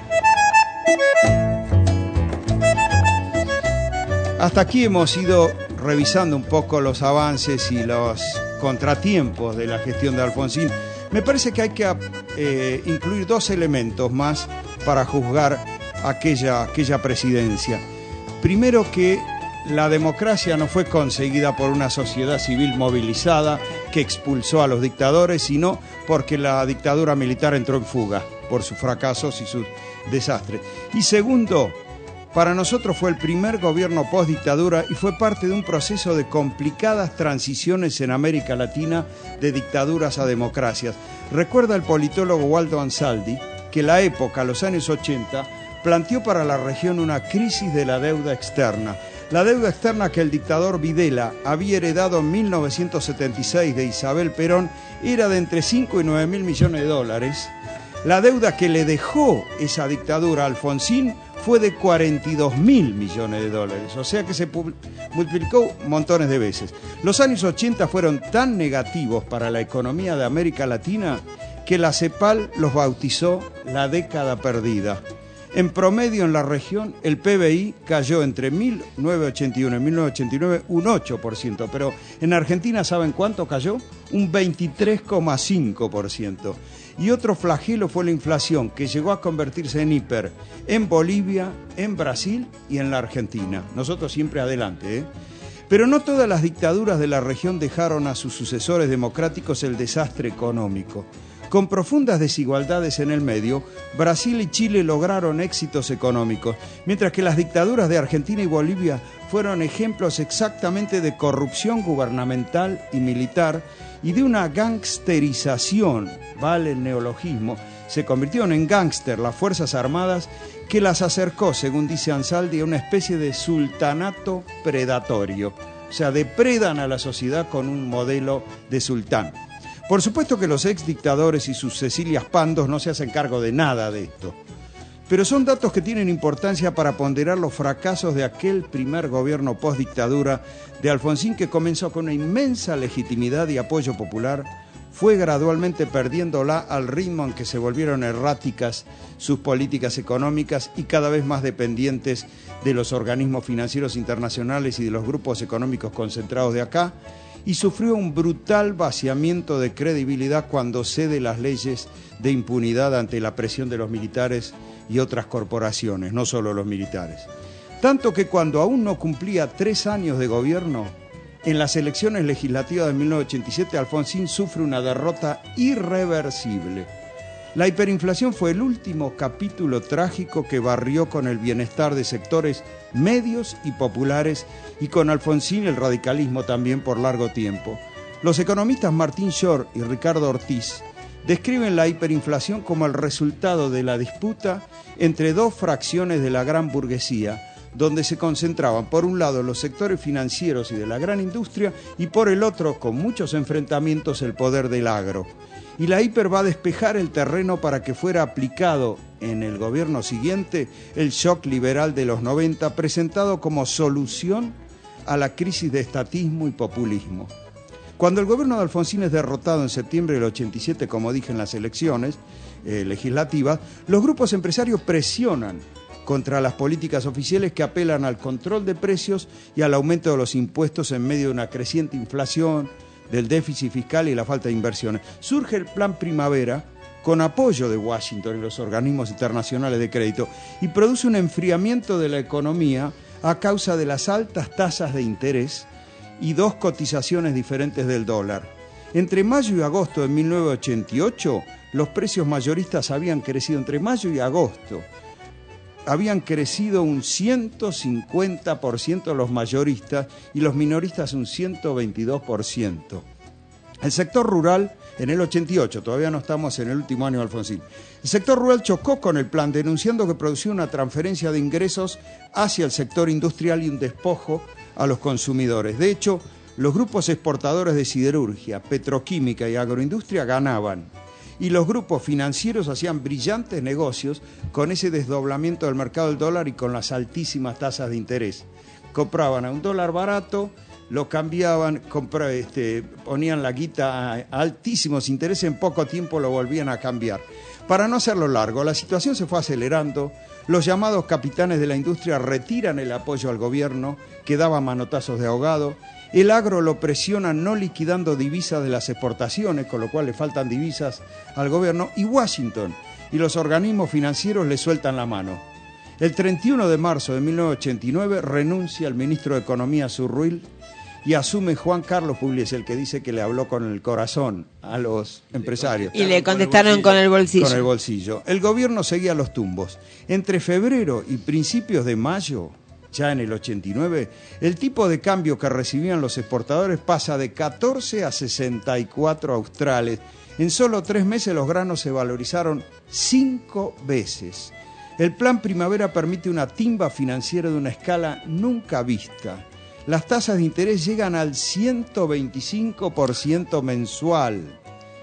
Hasta aquí hemos ido revisando un poco los avances y los contratiempos de la gestión de Alfonsín. Me parece que hay que eh, incluir dos elementos más para juzgar aquella, aquella presidencia. Primero, que la democracia no fue conseguida por una sociedad civil movilizada que expulsó a los dictadores, sino porque la dictadura militar entró en fuga por sus fracasos y sus desastres. Y segundo, para nosotros fue el primer gobierno postdictadura y fue parte de un proceso de complicadas transiciones en América Latina de dictaduras a democracias. Recuerda el politólogo Waldo Ansaldi que la época, los años ochenta, planteó para la región una crisis de la deuda externa. La deuda externa que el dictador Videla había heredado en mil novecientos setenta y seis de Isabel Perón era de entre cinco y nueve mil millones de dólares. La deuda que le dejó esa dictadura a Alfonsín fue de cuarenta y dos mil millones de dólares, o sea que se multiplicó montones de veces. Los años ochenta fueron tan negativos para la economía de América Latina que la CEPAL los bautizó la década perdida. En promedio en la región el P B I cayó entre mil novecientos ochenta y uno y mil novecientos ochenta y nueve un ocho por ciento, pero en Argentina ¿saben cuánto cayó? Un veintitrés coma cinco por ciento. Y otro flagelo fue la inflación, que llegó a convertirse en hiper en Bolivia, en Brasil y en la Argentina. Nosotros siempre adelante, ¿eh? Pero no todas las dictaduras de la región dejaron a sus sucesores democráticos el desastre económico. Con profundas desigualdades en el medio, Brasil y Chile lograron éxitos económicos, mientras que las dictaduras de Argentina y Bolivia fueron ejemplos exactamente de corrupción gubernamental y militar y de una gangsterización, vale el neologismo, se convirtieron en gángster las Fuerzas Armadas que las acercó, según dice Ansaldi, a una especie de sultanato predatorio. O sea, depredan a la sociedad con un modelo de sultán. Por supuesto que los ex dictadores y sus Cecilias Pandos no se hacen cargo de nada de esto. Pero son datos que tienen importancia para ponderar los fracasos de aquel primer gobierno post-dictadura de Alfonsín, que comenzó con una inmensa legitimidad y apoyo popular, fue gradualmente perdiéndola al ritmo en que se volvieron erráticas sus políticas económicas y cada vez más dependientes de los organismos financieros internacionales y de los grupos económicos concentrados de acá, y sufrió un brutal vaciamiento de credibilidad cuando cede las leyes de impunidad ante la presión de los militares y otras corporaciones, no solo los militares. Tanto que cuando aún no cumplía tres años de gobierno, en las elecciones legislativas de mil novecientos ochenta y siete, Alfonsín sufre una derrota irreversible. La hiperinflación fue el último capítulo trágico que barrió con el bienestar de sectores medios y populares, y con Alfonsín el radicalismo también por largo tiempo. Los economistas Martín Shor y Ricardo Ortiz describen la hiperinflación como el resultado de la disputa entre dos fracciones de la gran burguesía, donde se concentraban por un lado los sectores financieros y de la gran industria y por el otro, con muchos enfrentamientos, el poder del agro. Y la hiper va a despejar el terreno para que fuera aplicado en el gobierno siguiente el shock liberal de los noventa, presentado como solución a la crisis de estatismo y populismo. Cuando el gobierno de Alfonsín es derrotado en septiembre del ochenta y siete, como dije, en las elecciones eh, legislativas, los grupos empresarios presionan contra las políticas oficiales que apelan al control de precios y al aumento de los impuestos en medio de una creciente inflación, del déficit fiscal y la falta de inversiones. Surge el Plan Primavera, con apoyo de Washington y los organismos internacionales de crédito, y produce un enfriamiento de la economía a causa de las altas tasas de interés y dos cotizaciones diferentes del dólar. Entre mayo y agosto de mil novecientos ochenta y ocho, los precios mayoristas habían crecido, entre mayo y agosto, habían crecido un ciento cincuenta por ciento los mayoristas y los minoristas un ciento veintidós por ciento. El sector rural, en el ochenta y ocho, todavía no estamos en el último año de Alfonsín, el sector rural chocó con el plan, denunciando que producía una transferencia de ingresos hacia el sector industrial y un despojo a los consumidores. De hecho, los grupos exportadores de siderurgia, petroquímica y agroindustria ganaban, y los grupos financieros hacían brillantes negocios con ese desdoblamiento del mercado del dólar y con las altísimas tasas de interés. Compraban a un dólar barato, lo cambiaban, compra, este, ponían la guita a altísimos intereses, en poco tiempo lo volvían a cambiar. Para no hacerlo largo, la situación se fue acelerando, los llamados capitanes de la industria retiran el apoyo al gobierno, que daba manotazos de ahogado. El agro lo presiona no liquidando divisas de las exportaciones, con lo cual le faltan divisas al gobierno, y Washington y los organismos financieros le sueltan la mano. El treinta y uno de marzo de mil novecientos ochenta y nueve renuncia el ministro de Economía Zurruil y asume Juan Carlos Pugliese, el que dice que le habló con el corazón a los empresarios. Y le contestaron con el bolsillo. Con el bolsillo. El gobierno seguía los tumbos. Entre febrero y principios de mayo, ya en el ochenta y nueve, el tipo de cambio que recibían los exportadores pasa de catorce a sesenta y cuatro australes. En solo tres meses los granos se valorizaron cinco veces. El Plan Primavera permite una timba financiera de una escala nunca vista. Las tasas de interés llegan al ciento veinticinco por ciento mensual.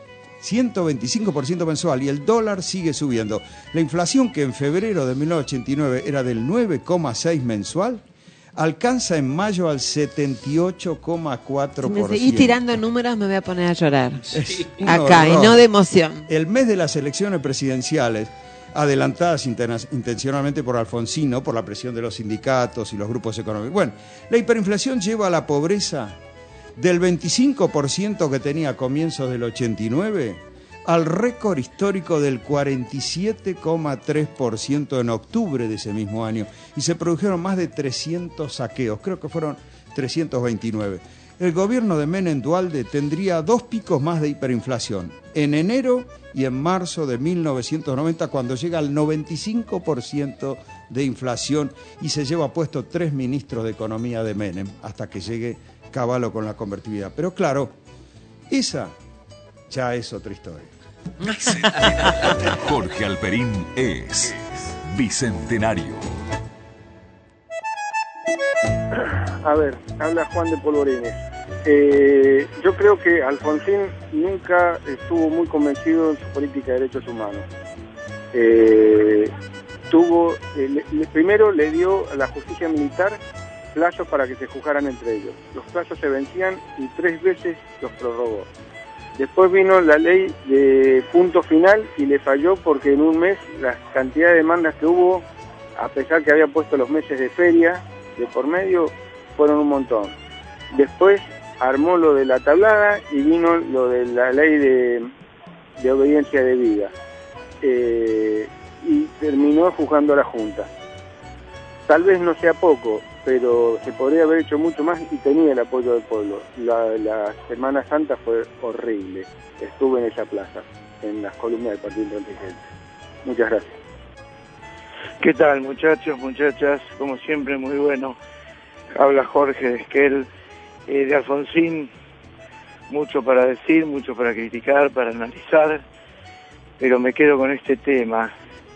ciento veinticinco por ciento mensual, y el dólar sigue subiendo. La inflación, que en febrero de mil novecientos ochenta y nueve era del nueve coma seis mensual, alcanza en mayo al setenta y ocho coma cuatro por ciento. Si me seguís tirando números me voy a poner a llorar. Sí. Acá, y no de emoción. El mes de las elecciones presidenciales, adelantadas intencionalmente por Alfonsín, ¿no? Por la presión de los sindicatos y los grupos económicos. Bueno, la hiperinflación lleva a la pobreza del veinticinco por ciento que tenía a comienzos del ochenta y nueve al récord histórico del cuarenta y siete coma tres por ciento en octubre de ese mismo año, y se produjeron más de trescientos saqueos, creo que fueron trescientos veintinueve. El gobierno de Menem Duhalde tendría dos picos más de hiperinflación, en enero y en marzo de mil novecientos noventa, cuando llega al noventa y cinco por ciento de inflación y se lleva puesto tres ministros de Economía de Menem, hasta que llegue Cavallo con la convertibilidad. Pero claro, esa ya es otra historia. Jorge Alperín es Bicentenario. A ver, habla Juan de Polvorines. Eh, yo creo que Alfonsín nunca estuvo muy convencido en su política de derechos humanos. Eh, tuvo, eh, le, le, primero le dio a la justicia militar plazos para que se juzgaran entre ellos. Los plazos se vencían y tres veces los prorrogó. Después vino la ley de punto final y le falló porque en un mes la cantidad de demandas que hubo, a pesar que había puesto los meses de feria de por medio, fueron un montón. Después armó lo de la tablada y vino lo de la ley de, de obediencia debida. Eh, y terminó juzgando a la Junta. Tal vez no sea poco, pero se podría haber hecho mucho más y tenía el apoyo del pueblo. La, la Semana Santa fue horrible. Estuve en esa plaza, en las columnas del Partido Intransigente. Muchas gracias. ¿Qué tal, muchachos, muchachas? Como siempre, muy bueno. Habla Jorge de Esquel. Eh, de Alfonsín, mucho para decir, mucho para criticar, para analizar, pero me quedo con este tema,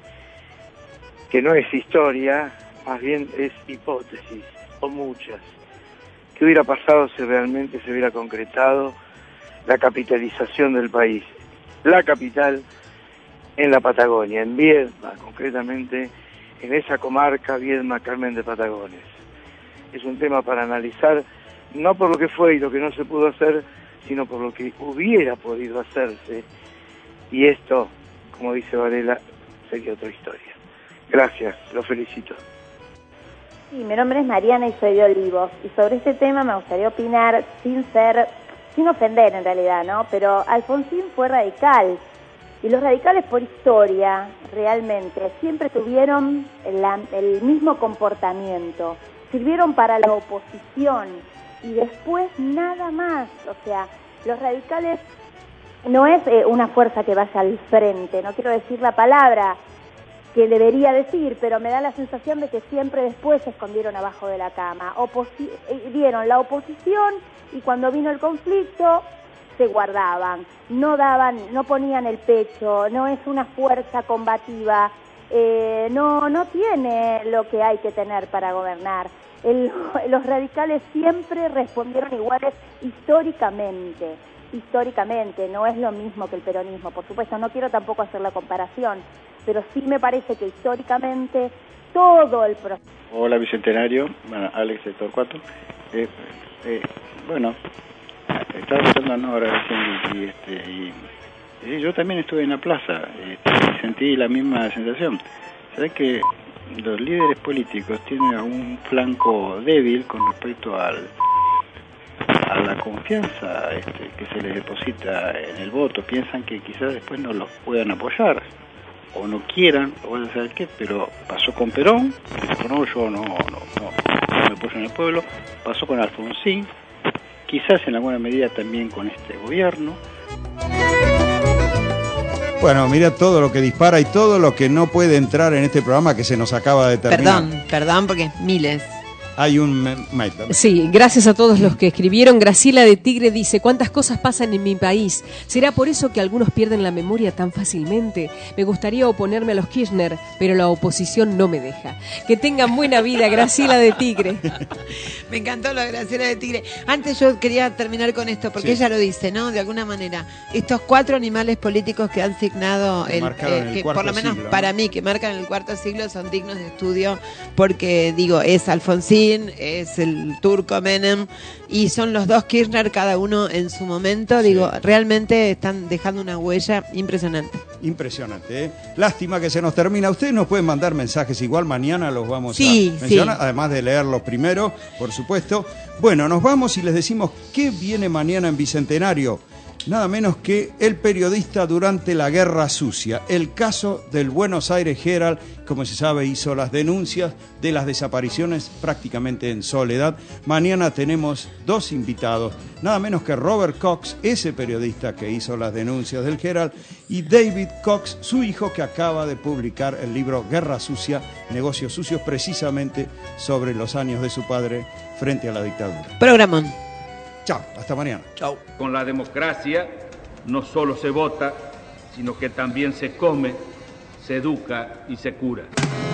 que no es historia, más bien es hipótesis, o muchas. ¿Qué hubiera pasado si realmente se hubiera concretado la capitalización del país? La capital en la Patagonia, en Viedma, concretamente en esa comarca Viedma, Carmen de Patagones. Es un tema para analizar, no por lo que fue y lo que no se pudo hacer, sino por lo que hubiera podido hacerse. Y esto, como dice Varela, sería otra historia. Gracias, lo felicito. Sí, mi nombre es Mariana y soy de Olivos. Y sobre este tema me gustaría opinar sin ser, sin ofender en realidad, ¿no? Pero Alfonsín fue radical. Y los radicales por historia, realmente, siempre tuvieron la, el mismo comportamiento. Sirvieron para la oposición. Y después nada más, o sea, los radicales no es eh, una fuerza que vaya al frente, no quiero decir la palabra que debería decir, pero me da la sensación de que siempre después se escondieron abajo de la cama, Oposi- eh, dieron la oposición y cuando vino el conflicto se guardaban, no daban, no ponían el pecho, no es una fuerza combativa, eh, no, no tiene lo que hay que tener para gobernar. El, los radicales siempre respondieron iguales históricamente, históricamente, no es lo mismo que el peronismo, por supuesto, no quiero tampoco hacer la comparación, pero sí me parece que históricamente todo el proceso... Hola Bicentenario, bueno, Alex de Torcuato, eh, eh, bueno, estaba escuchando a Nora recién y, este, y, y yo también estuve en la plaza este, y sentí la misma sensación. ¿Sabes que los líderes políticos tienen un flanco débil con respecto al, a la confianza este, que se les deposita en el voto? Piensan que quizás después no los puedan apoyar o no quieran, o van a saber qué, pero pasó con Perón, no, yo no, no, no, no me apoyo en el pueblo, pasó con Alfonsín, quizás en alguna medida también con este gobierno. Bueno, mira todo lo que dispara y todo lo que no puede entrar en este programa que se nos acaba de terminar. Perdón, perdón, porque miles. Hay un... Sí, gracias a todos los que escribieron. Graciela de Tigre dice, ¿cuántas cosas pasan en mi país? ¿Será por eso que algunos pierden la memoria tan fácilmente? Me gustaría oponerme a los Kirchner, pero la oposición no me deja. Que tengan buena vida, Graciela de Tigre. Me encantó lo de Graciela de Tigre. Antes yo quería terminar con esto, porque sí. Ella lo dice, ¿no? De alguna manera, estos cuatro animales políticos que han signado, el, eh, el que por lo menos siglo, para ¿no? mí, que marcan el cuarto siglo, son dignos de estudio, porque, digo, es Alfonsín, es el turco Menem y son los dos Kirchner, cada uno en su momento. Sí. Digo, realmente están dejando una huella impresionante. Impresionante, ¿eh? Lástima que se nos termina. Ustedes nos pueden mandar mensajes, igual mañana los vamos sí, a mencionar, sí. Además de leerlos primero, por supuesto. Bueno, nos vamos y les decimos qué viene mañana en Bicentenario. nada menos que el periodista durante la Guerra Sucia. El caso del Buenos Aires Herald, como se sabe, hizo las denuncias de las desapariciones prácticamente en soledad. Mañana tenemos dos invitados, nada menos que Robert Cox, ese periodista que hizo las denuncias del Herald, y David Cox, su hijo, que acaba de publicar el libro Guerra Sucia, Negocios Sucios, precisamente sobre los años de su padre frente a la dictadura. Programón. Chao, hasta mañana. Chao. Con la democracia no solo se vota, sino que también se come, se educa y se cura.